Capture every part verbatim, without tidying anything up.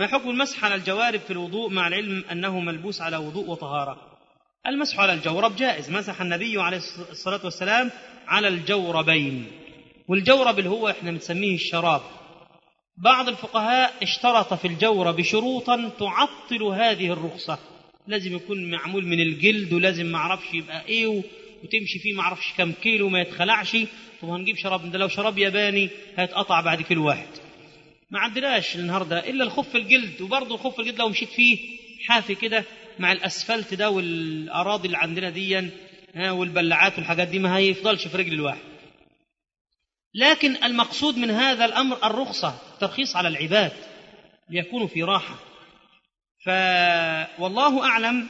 ما حكم المسح على الجوارب في الوضوء مع العلم أنه ملبوس على وضوء وطهارة؟ المسح على الجورب جائز، مسح النبي عليه الصلاة والسلام على الجوربين، والجورب اللي هو احنا بنسميه الشراب. بعض الفقهاء اشترط في الجورب شروطا تعطل هذه الرخصة، لازم يكون معمول من الجلد، ولازم ما اعرفش يبقى ايه، وتمشي فيه ما اعرفش كم كيلو ما يتخلعش. طب هنجيب شراب ده لو شراب ياباني هيتقطع بعد كيلو واحد. ما عندناش النهارده الا الخف الجلد، وبرضه الخف الجلد لو مشيت فيه حافي كده مع الاسفلت ده والاراضي اللي عندنا دي والبلعات والحاجات دي ما هيفضلش في رجل الواحد. لكن المقصود من هذا الامر الرخصه، ترخيص على العباد ليكونوا في راحه. فوالله اعلم.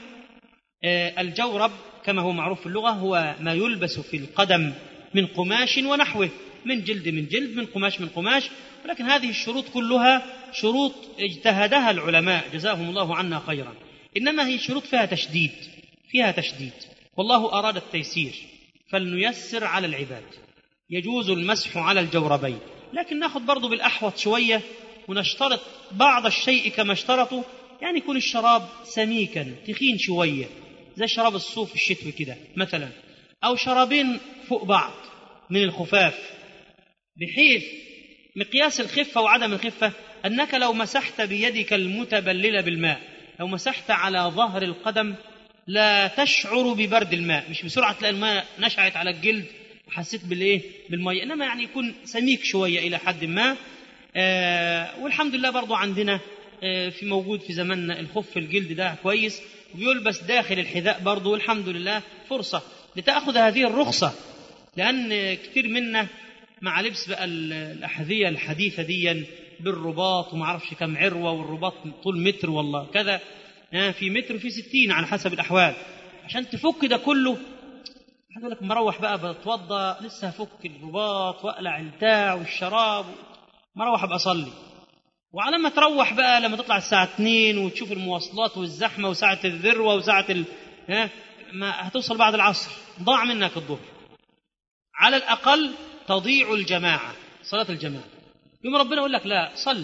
الجورب كما هو معروف في اللغه هو ما يلبس في القدم من قماش ونحوه، من جلد من جلد، من قماش من قماش. ولكن هذه الشروط كلها شروط اجتهدها العلماء جزاهم الله عنا خيرا، إنما هي شروط فيها تشديد فيها تشديد والله أراد التيسير فلنيسر على العباد. يجوز المسح على الجوربين، لكن ناخذ برضو بالأحوط شوية ونشترط بعض الشيء كما اشترطوا، يعني يكون الشراب سميكا تخين شوية زي شراب الصوف الشتوي كده مثلا، أو شرابين فوق بعض من الخفاف، بحيث مقياس الخفة وعدم الخفة أنك لو مسحت بيدك المتبللة بالماء، لو مسحت على ظهر القدم لا تشعر ببرد الماء، مش بسرعة تلاقي الماء نشعت على الجلد وحسيت بالإيه بالمية، إنما يعني يكون سميك شوية إلى حد ما. آه والحمد لله برضو عندنا آه في موجود في زماننا الخف الجلد ده كويس، ويلبس داخل الحذاء برضو، والحمد لله فرصة لتأخذ هذه الرخصة، لأن كثير منا مع لبس بقى الأحذية الحديثة دي بالرباط وما عرفش كم عروة، والرباط طول متر والله كذا، في متر وفي ستين على حسب الأحوال، عشان تفك ده كله. يقول لك مروح بقى بتوضى لسه هفك الرباط وأقلع البتاع والشراب، مروح أبقى أصلي. وعلى ما تروح بقى لما تطلع الساعة اتنين وتشوف المواصلات والزحمة وساعة الذروة وساعة ال... ها ما هتوصل بعد العصر، ضاع منك الظهر. على الأقل تضيع الجماعة، صلاة الجماعة. يوم ربنا يقول لك لا صلي،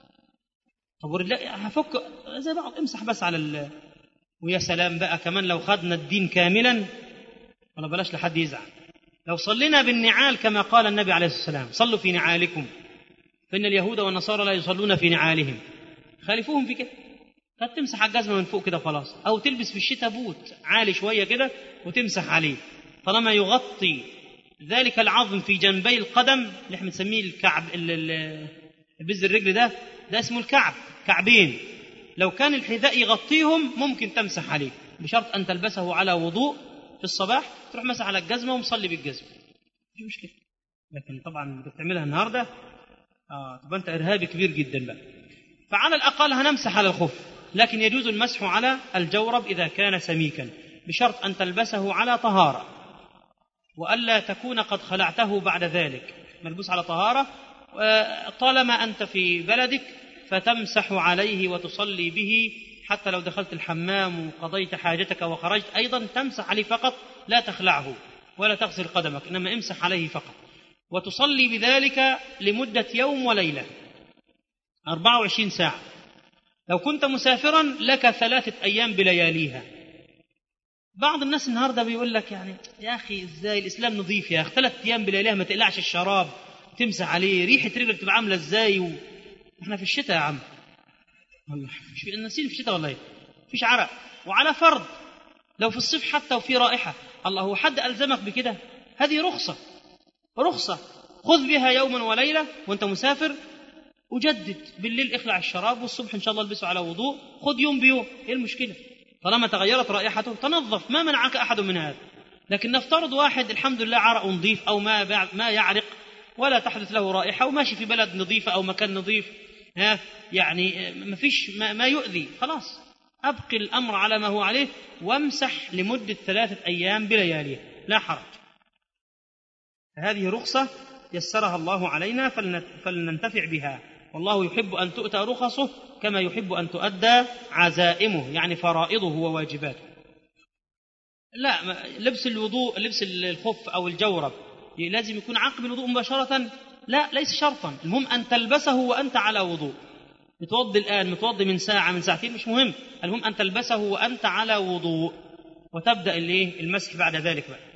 طب لا هفك زي بعض، امسح بس على ال... ويا سلام بقى كمان لو خدنا الدين كاملا، ولا بلاش لحد يزعل، لو صلينا بالنعال كما قال النبي عليه الصلاة والسلام صلوا في نعالكم فإن اليهود والنصارى لا يصلون في نعالهم، خالفوهم في كده. فتمسح الجزمة من فوق كده خلاص، أو تلبس في الشتاء بوت عالي شوية كده وتمسح عليه، طالما يغطي ذلك العظم في جنبي القدم اللي احنا بنسميه الكعب، البز الرجل ده ده اسمه الكعب، كعبين. لو كان الحذاء يغطيهم ممكن تمسح عليه، بشرط أن تلبسه على وضوء في الصباح، تروح مسح على الجزمة ومصلي بالجزمة، مش مشكلة. لكن طبعا بتعملها النهارده اه تبقى انت ارهابي كبير جدا بقى. فعلى الأقل هنمسح على الخف، لكن يجوز المسح على الجورب إذا كان سميكا، بشرط أن تلبسه على طهارة، وألا تكون قد خلعته بعد ذلك، ملبوس على طهارة. طالما أنت في بلدك فتمسح عليه وتصلي به، حتى لو دخلت الحمام وقضيت حاجتك وخرجت أيضا تمسح عليه فقط، لا تخلعه ولا تغسل قدمك، إنما امسح عليه فقط، وتصلي بذلك لمدة يوم وليلة أربعة وعشرين ساعة. لو كنت مسافرا لك ثلاثة أيام بلياليها. بعض الناس النهارده بيقول لك يعني يا أخي إزاي الإسلام نظيف يا أخي، ثلاثة أيام بلياليها ما تقلعش الشراب تمسح عليه، ريحة رجلك تبقى عاملة إزاي و... إحنا في الشتاء يا عم والله، مش في النسيل في الشتاء والله فيش عرق. وعلى فرض لو في الصيف حتى وفي رائحة، الله هو حد ألزمك بكده؟ هذه رخصة رخصة خذ بها يوما وليلة وانت مسافر، وجدد بالليل اخلع الشراب، والصبح ان شاء الله البسه على وضوء، خذ يوم بيوم، ايه المشكلة؟ طالما تغيرت رائحته تنظف، ما منعك أحد من هذا. لكن نفترض واحد الحمد لله عرق نظيف أو ما ما يعرق ولا تحدث له رائحة، وماشي في بلد نظيفة أو مكان نظيف، ها يعني ما فيش ما, ما يؤذي، خلاص أبقي الأمر على ما هو عليه وامسح لمدة ثلاثة أيام بلياليه لا حرج. هذه رخصة يسرها الله علينا فلننتفع بها، والله يحب أن تؤتى رخصه كما يحب أن تؤدى عزائمه، يعني فرائضه وواجباته. لا لبس الوضوء، لبس الخف أو الجورب لازم يكون عقب الوضوء مباشرة؟ لا ليس شرطا، المهم أن تلبسه وأنت على وضوء، متوضي الآن، متوضي من ساعة، من ساعتين، مش مهم، المهم أن تلبسه وأنت على وضوء، وتبدأ المسح بعد ذلك بقى.